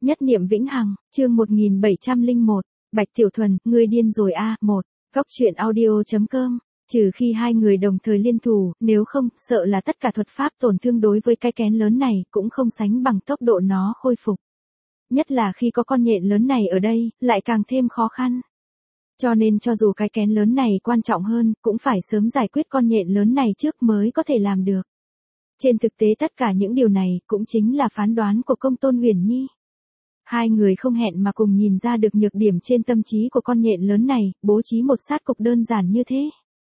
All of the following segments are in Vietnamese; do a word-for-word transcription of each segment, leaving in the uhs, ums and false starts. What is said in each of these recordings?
Nhất niệm vĩnh hằng, chương một nghìn bảy trăm lẻ một, Bạch Tiểu Thuần, ngươi điên rồi a, một, góc truyện audio chấm com, trừ khi hai người đồng thời liên thủ, nếu không, sợ là tất cả thuật pháp tổn thương đối với cái kén lớn này cũng không sánh bằng tốc độ nó khôi phục. Nhất là khi có con nhện lớn này ở đây, lại càng thêm khó khăn. Cho nên cho dù cái kén lớn này quan trọng hơn, cũng phải sớm giải quyết con nhện lớn này trước mới có thể làm được. Trên thực tế tất cả những điều này cũng chính là phán đoán của Công Tôn Huyền Nhi. Hai người không hẹn mà cùng nhìn ra được nhược điểm trên tâm trí của con nhện lớn này, bố trí một sát cục đơn giản như thế.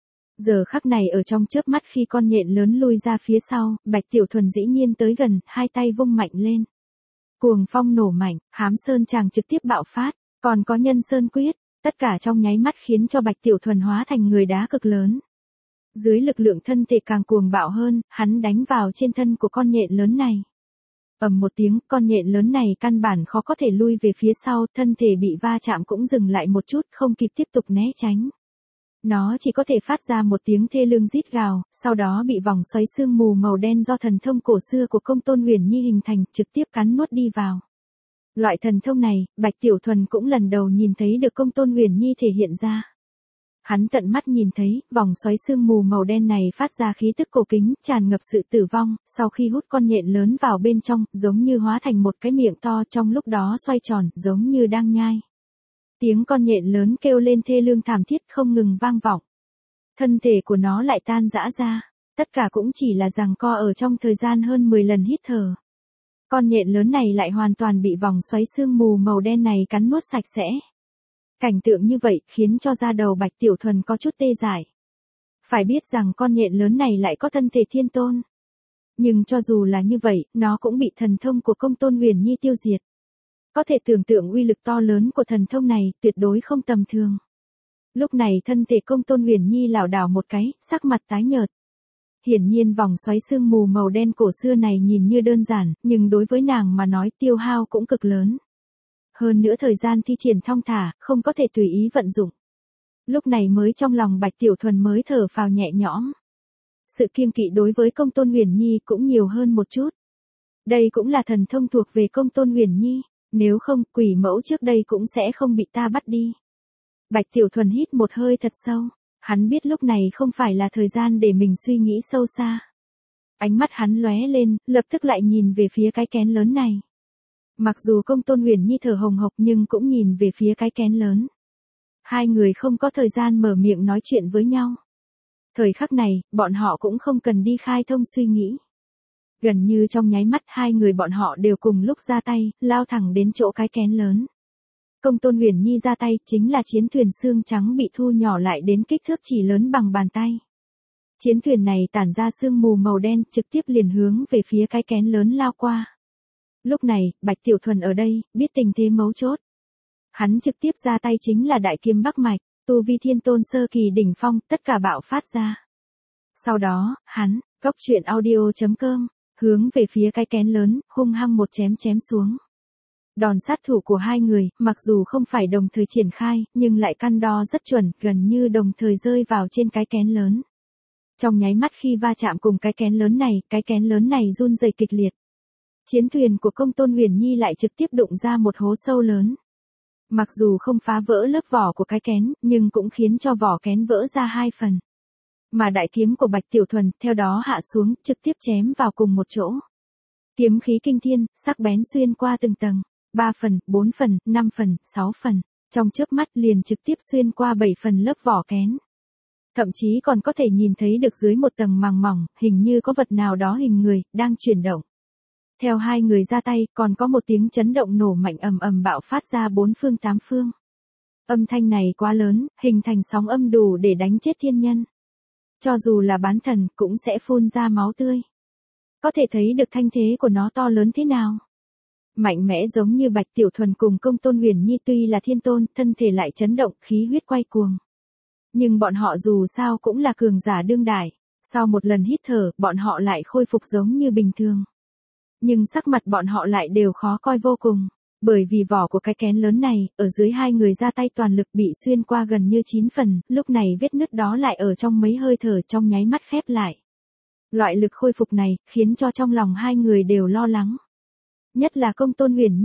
Giờ khắc này ở trong chớp mắt khi con nhện lớn lui ra phía sau, Bạch Tiểu Thuần dĩ nhiên tới gần, hai tay vung mạnh lên. Cuồng phong nổ mạnh, hám sơn chàng trực tiếp bạo phát, còn có nhân sơn quyết, tất cả trong nháy mắt khiến cho Bạch Tiểu Thuần hóa thành người đá cực lớn. Dưới lực lượng thân thể càng cuồng bạo hơn, hắn đánh vào trên thân của con nhện lớn này. Ầm một tiếng, con nhện lớn này căn bản khó có thể lui về phía sau, thân thể bị va chạm cũng dừng lại một chút, không kịp tiếp tục né tránh. Nó chỉ có thể phát ra một tiếng thê lương rít gào, sau đó bị vòng xoáy sương mù màu đen do thần thông cổ xưa của Công Tôn Huyền Nhi hình thành, trực tiếp cắn nuốt đi vào. Loại thần thông này, Bạch Tiểu Thuần cũng lần đầu nhìn thấy được Công Tôn Huyền Nhi thể hiện ra. Hắn tận mắt nhìn thấy, vòng xoáy sương mù màu đen này phát ra khí tức cổ kính, tràn ngập sự tử vong, sau khi hút con nhện lớn vào bên trong, giống như hóa thành một cái miệng to trong lúc đó xoay tròn, giống như đang nhai. Tiếng con nhện lớn kêu lên thê lương thảm thiết không ngừng vang vọng. Thân thể của nó lại tan rã ra, tất cả cũng chỉ là giằng co ở trong thời gian hơn mười lần hít thở. Con nhện lớn này lại hoàn toàn bị vòng xoáy sương mù màu đen này cắn nuốt sạch sẽ. Cảnh tượng như vậy khiến cho da đầu Bạch Tiểu Thuần có chút tê dại. Phải biết rằng con nhện lớn này lại có thân thể thiên tôn. Nhưng cho dù là như vậy, nó cũng bị thần thông của Công Tôn Huyền Nhi tiêu diệt. Có thể tưởng tượng uy lực to lớn của thần thông này, tuyệt đối không tầm thường. Lúc này thân thể Công Tôn Huyền Nhi lảo đảo một cái, sắc mặt tái nhợt. Hiển nhiên vòng xoáy sương mù màu đen cổ xưa này nhìn như đơn giản, nhưng đối với nàng mà nói tiêu hao cũng cực lớn. Hơn nữa thời gian thi triển thong thả, không có thể tùy ý vận dụng. Lúc này mới trong lòng Bạch Tiểu Thuần mới thở phào nhẹ nhõm. Sự kiêng kỵ đối với Công Tôn Huyền Nhi cũng nhiều hơn một chút. Đây cũng là thần thông thuộc về Công Tôn Huyền Nhi, nếu không quỷ mẫu trước đây cũng sẽ không bị ta bắt đi. Bạch Tiểu Thuần hít một hơi thật sâu, hắn biết lúc này không phải là thời gian để mình suy nghĩ sâu xa. Ánh mắt hắn lóe lên, lập tức lại nhìn về phía cái kén lớn này. Mặc dù Công Tôn Huyền Nhi thở hồng hộc nhưng cũng nhìn về phía cái kén lớn. Hai người không có thời gian mở miệng nói chuyện với nhau. Thời khắc này, bọn họ cũng không cần đi khai thông suy nghĩ. Gần như trong nháy mắt hai người bọn họ đều cùng lúc ra tay, lao thẳng đến chỗ cái kén lớn. Công Tôn Huyền Nhi ra tay chính là chiến thuyền xương trắng bị thu nhỏ lại đến kích thước chỉ lớn bằng bàn tay. Chiến thuyền này tản ra sương mù màu đen trực tiếp liền hướng về phía cái kén lớn lao qua. Lúc này, Bạch Tiểu Thuần ở đây, biết tình thế mấu chốt. Hắn trực tiếp ra tay chính là đại kiếm Bắc Mạch, tu vi thiên tôn sơ kỳ đỉnh phong, tất cả bạo phát ra. Sau đó, hắn, góc truyện audio chấm com, hướng về phía cái kén lớn, hung hăng một chém chém xuống. Đòn sát thủ của hai người, mặc dù không phải đồng thời triển khai, nhưng lại căn đo rất chuẩn, gần như đồng thời rơi vào trên cái kén lớn. Trong nháy mắt khi va chạm cùng cái kén lớn này, cái kén lớn này run rẩy kịch liệt. Chiến thuyền của Công Tôn Huyền Nhi lại trực tiếp đụng ra một hố sâu lớn. Mặc dù không phá vỡ lớp vỏ của cái kén, nhưng cũng khiến cho vỏ kén vỡ ra hai phần. Mà đại kiếm của Bạch Tiểu Thuần, theo đó hạ xuống, trực tiếp chém vào cùng một chỗ. Kiếm khí kinh thiên, sắc bén xuyên qua từng tầng. Ba phần, bốn phần, năm phần, sáu phần. Trong chớp mắt liền trực tiếp xuyên qua bảy phần lớp vỏ kén. Thậm chí còn có thể nhìn thấy được dưới một tầng màng mỏng, hình như có vật nào đó hình người, đang chuyển động. Theo hai người ra tay, còn có một tiếng chấn động nổ mạnh ầm ầm bạo phát ra bốn phương tám phương. Âm thanh này quá lớn, hình thành sóng âm đủ để đánh chết thiên nhân. Cho dù là bán thần, cũng sẽ phun ra máu tươi. Có thể thấy được thanh thế của nó to lớn thế nào. Mạnh mẽ giống như Bạch Tiểu Thuần cùng Công Tôn Huyền Nhi tuy là thiên tôn, thân thể lại chấn động, khí huyết quay cuồng. Nhưng bọn họ dù sao cũng là cường giả đương đại. Sau một lần hít thở, bọn họ lại khôi phục giống như bình thường. Nhưng sắc mặt bọn họ lại đều khó coi vô cùng, bởi vì vỏ của cái kén lớn này, ở dưới hai người ra tay toàn lực bị xuyên qua gần như chín phần, lúc này vết nứt đó lại ở trong mấy hơi thở trong nháy mắt khép lại. Loại lực khôi phục này, khiến cho trong lòng hai người đều lo lắng. Nhất là Công Tôn Huyền Nhi,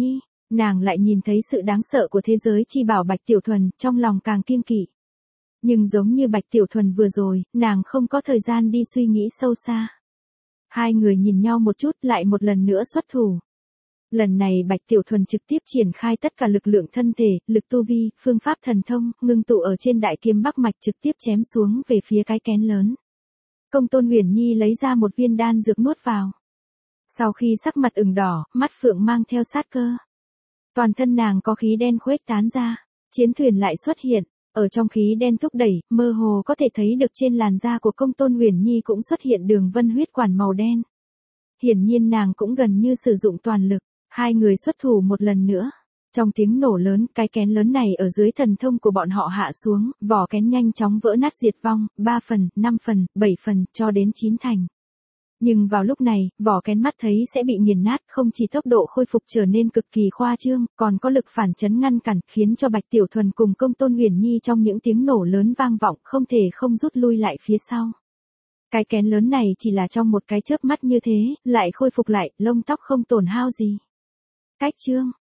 Nàng lại nhìn thấy sự đáng sợ của thế giới chi bảo Bạch Tiểu Thuần, trong lòng càng kiêng kỵ. Nhưng giống như Bạch Tiểu Thuần vừa rồi, nàng không có thời gian đi suy nghĩ sâu xa. Hai người nhìn nhau một chút lại một lần nữa xuất thủ. Lần này Bạch Tiểu Thuần trực tiếp triển khai tất cả lực lượng thân thể, lực tu vi, phương pháp thần thông, ngưng tụ ở trên đại kiếm Bắc Mạch trực tiếp chém xuống về phía cái kén lớn. Công Tôn Huyền Nhi lấy ra một viên đan dược nuốt vào. Sau khi sắc mặt ửng đỏ, mắt phượng mang theo sát cơ. Toàn thân nàng có khí đen khuếch tán ra, chiến thuyền lại xuất hiện, ở trong khí đen thúc đẩy, mơ hồ có thể thấy được trên làn da của Công Tôn Huyền Nhi cũng xuất hiện đường vân huyết quản màu đen. Hiển nhiên nàng cũng gần như sử dụng toàn lực, hai người xuất thủ một lần nữa. Trong tiếng nổ lớn, cái kén lớn này ở dưới thần thông của bọn họ hạ xuống, vỏ kén nhanh chóng vỡ nát diệt vong, ba phần, năm phần, bảy phần, cho đến chín thành. Nhưng vào lúc này, vỏ kén mắt thấy sẽ bị nghiền nát, không chỉ tốc độ khôi phục trở nên cực kỳ khoa trương, còn có lực phản chấn ngăn cản, khiến cho Bạch Tiểu Thuần cùng Công Tôn Huyền Nhi trong những tiếng nổ lớn vang vọng, không thể không rút lui lại phía sau. Cái kén lớn này chỉ là trong một cái chớp mắt như thế, lại khôi phục lại, lông tóc không tổn hao gì. Cách chương